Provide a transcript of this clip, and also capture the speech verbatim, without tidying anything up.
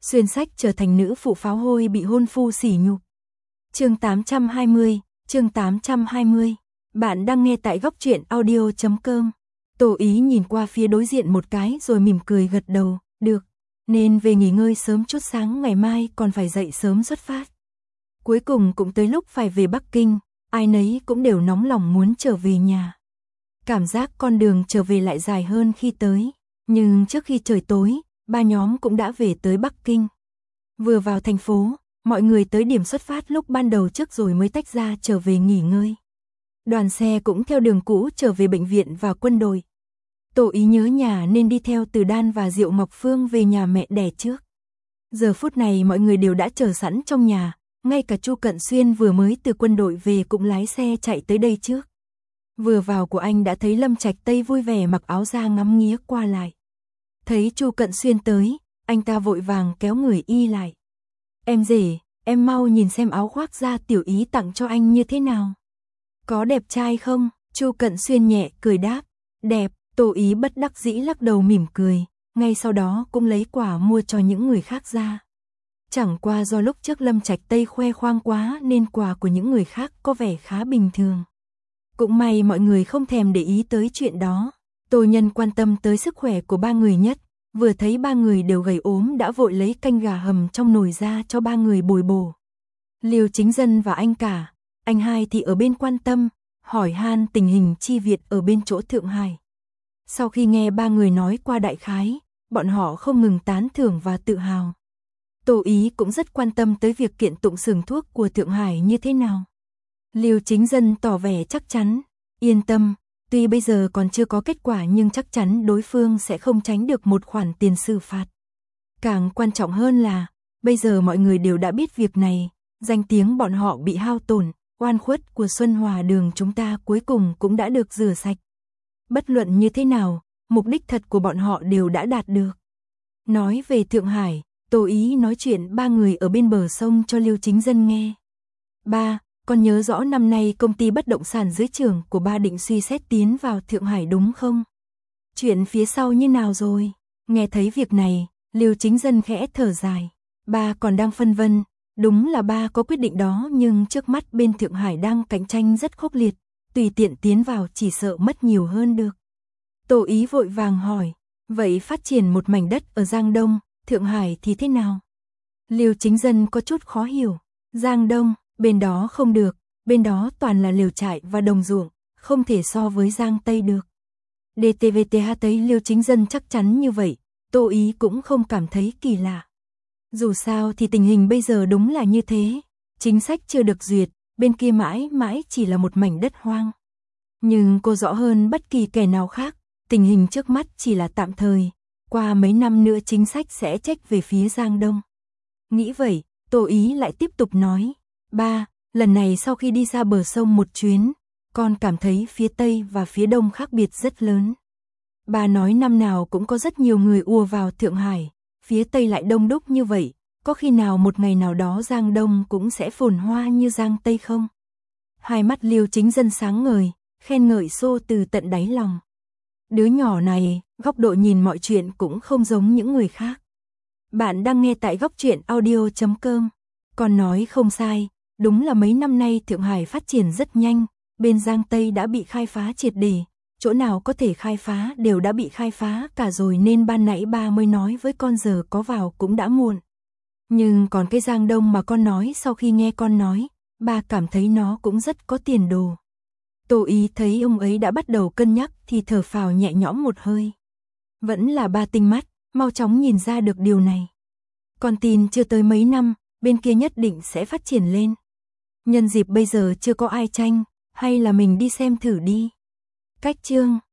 xuyên sách trở thành nữ phụ pháo hôi bị hôn phu sỉ nhục. Chương tám trăm hai mươi, chương tám trăm hai mươi. Bạn đang nghe tại góc truyện audio chấm com. Tô Ý nhìn qua phía đối diện một cái rồi mỉm cười gật đầu, được, nên về nghỉ ngơi sớm chút, sáng ngày mai còn phải dậy sớm xuất phát. Cuối cùng cũng tới lúc phải về Bắc Kinh, ai nấy cũng đều nóng lòng muốn trở về nhà. Cảm giác con đường trở về lại dài hơn khi tới, nhưng trước khi trời tối, ba nhóm cũng đã về tới Bắc Kinh. Vừa vào thành phố, mọi người tới điểm xuất phát lúc ban đầu trước rồi mới tách ra trở về nghỉ ngơi. Đoàn xe cũng theo đường cũ trở về bệnh viện và quân đội. Tô Ý nhớ nhà nên đi theo Từ Đan và Diệu Ngọc Phương về nhà mẹ đẻ trước. Giờ phút này mọi người đều đã chờ sẵn trong nhà, ngay cả Chu Cận Xuyên vừa mới từ quân đội về cũng lái xe chạy tới đây trước. Vừa vào của anh đã thấy Lâm Trạch Tây vui vẻ mặc áo da ngắm nghía qua lại. Thấy Chu Cận Xuyên tới, anh ta vội vàng kéo người y lại. Em rể, em mau nhìn xem áo khoác da Tiểu Ý tặng cho anh như thế nào. Có đẹp trai không? Chu Cận Xuyên nhẹ cười đáp. Đẹp. Tô Ý bất đắc dĩ lắc đầu mỉm cười, ngay sau đó cũng lấy quả mua cho những người khác ra. Chẳng qua do lúc trước Lâm Trạch Tây khoe khoang quá nên quà của những người khác có vẻ khá bình thường. Cũng may mọi người không thèm để ý tới chuyện đó. Tô Nhân quan tâm tới sức khỏe của ba người nhất, vừa thấy ba người đều gầy ốm đã vội lấy canh gà hầm trong nồi ra cho ba người bồi bổ. Liêu Chính Dân và anh cả, anh hai thì ở bên quan tâm, hỏi han tình hình chi viện ở bên chỗ Thượng Hải. Sau khi nghe ba người nói qua đại khái, bọn họ không ngừng tán thưởng và tự hào. Tô Ý cũng rất quan tâm tới việc kiện tụng xưởng thuốc của Thượng Hải như thế nào. Liêu Chính Dân tỏ vẻ chắc chắn, yên tâm, tuy bây giờ còn chưa có kết quả nhưng chắc chắn đối phương sẽ không tránh được một khoản tiền xử phạt. Càng quan trọng hơn là, bây giờ mọi người đều đã biết việc này, danh tiếng bọn họ bị hao tổn, oan khuất của Xuân Hòa Đường chúng ta cuối cùng cũng đã được rửa sạch. Bất luận như thế nào, mục đích thật của bọn họ đều đã đạt được. Nói về Thượng Hải, Tô Ý nói chuyện ba người ở bên bờ sông cho Liêu Chính Dân nghe. Ba, con nhớ rõ năm nay công ty bất động sản dưới trưởng của ba định suy xét tiến vào Thượng Hải đúng không? Chuyện phía sau như nào rồi? Nghe thấy việc này, Liêu Chính Dân khẽ thở dài. Ba còn đang phân vân, đúng là ba có quyết định đó nhưng trước mắt bên Thượng Hải đang cạnh tranh rất khốc liệt. Tùy tiện tiến vào chỉ sợ mất nhiều hơn được. Tô Ý vội vàng hỏi, vậy phát triển một mảnh đất ở Giang Đông, Thượng Hải thì thế nào? Liêu Chính Dân có chút khó hiểu. Giang Đông, bên đó không được, bên đó toàn là lều trại và đồng ruộng, không thể so với Giang Tây được. đê tê vê tê hát thấy Liêu Chính Dân chắc chắn như vậy, Tô Ý cũng không cảm thấy kỳ lạ. Dù sao thì tình hình bây giờ đúng là như thế, chính sách chưa được duyệt, bên kia mãi mãi chỉ là một mảnh đất hoang. Nhưng cô rõ hơn bất kỳ kẻ nào khác, tình hình trước mắt chỉ là tạm thời, qua mấy năm nữa chính sách sẽ trách về phía Giang Đông. Nghĩ vậy, Tô Ý lại tiếp tục nói, ba, lần này sau khi đi ra bờ sông một chuyến, con cảm thấy phía Tây và phía Đông khác biệt rất lớn. Ba nói năm nào cũng có rất nhiều người ùa vào Thượng Hải, phía Tây lại đông đúc như vậy. Có khi nào một ngày nào đó Giang Đông cũng sẽ phồn hoa như Giang Tây không? Hai mắt Liêu Chính Dân sáng ngời, khen ngợi xô từ tận đáy lòng. Đứa nhỏ này, góc độ nhìn mọi chuyện cũng không giống những người khác. Bạn đang nghe tại góc truyện audio chấm com. Con nói không sai, đúng là mấy năm nay Thượng Hải phát triển rất nhanh, bên Giang Tây đã bị khai phá triệt để, chỗ nào có thể khai phá đều đã bị khai phá cả rồi nên ban nãy ba mới nói với con giờ có vào cũng đã muộn. Nhưng còn cái Giang Đông mà con nói sau khi nghe con nói, ba cảm thấy nó cũng rất có tiền đồ. Tô Ý thấy ông ấy đã bắt đầu cân nhắc thì thở phào nhẹ nhõm một hơi. Vẫn là ba tinh mắt, mau chóng nhìn ra được điều này. Con tin chưa tới mấy năm, bên kia nhất định sẽ phát triển lên. Nhân dịp bây giờ chưa có ai tranh, hay là mình đi xem thử đi. Cách chương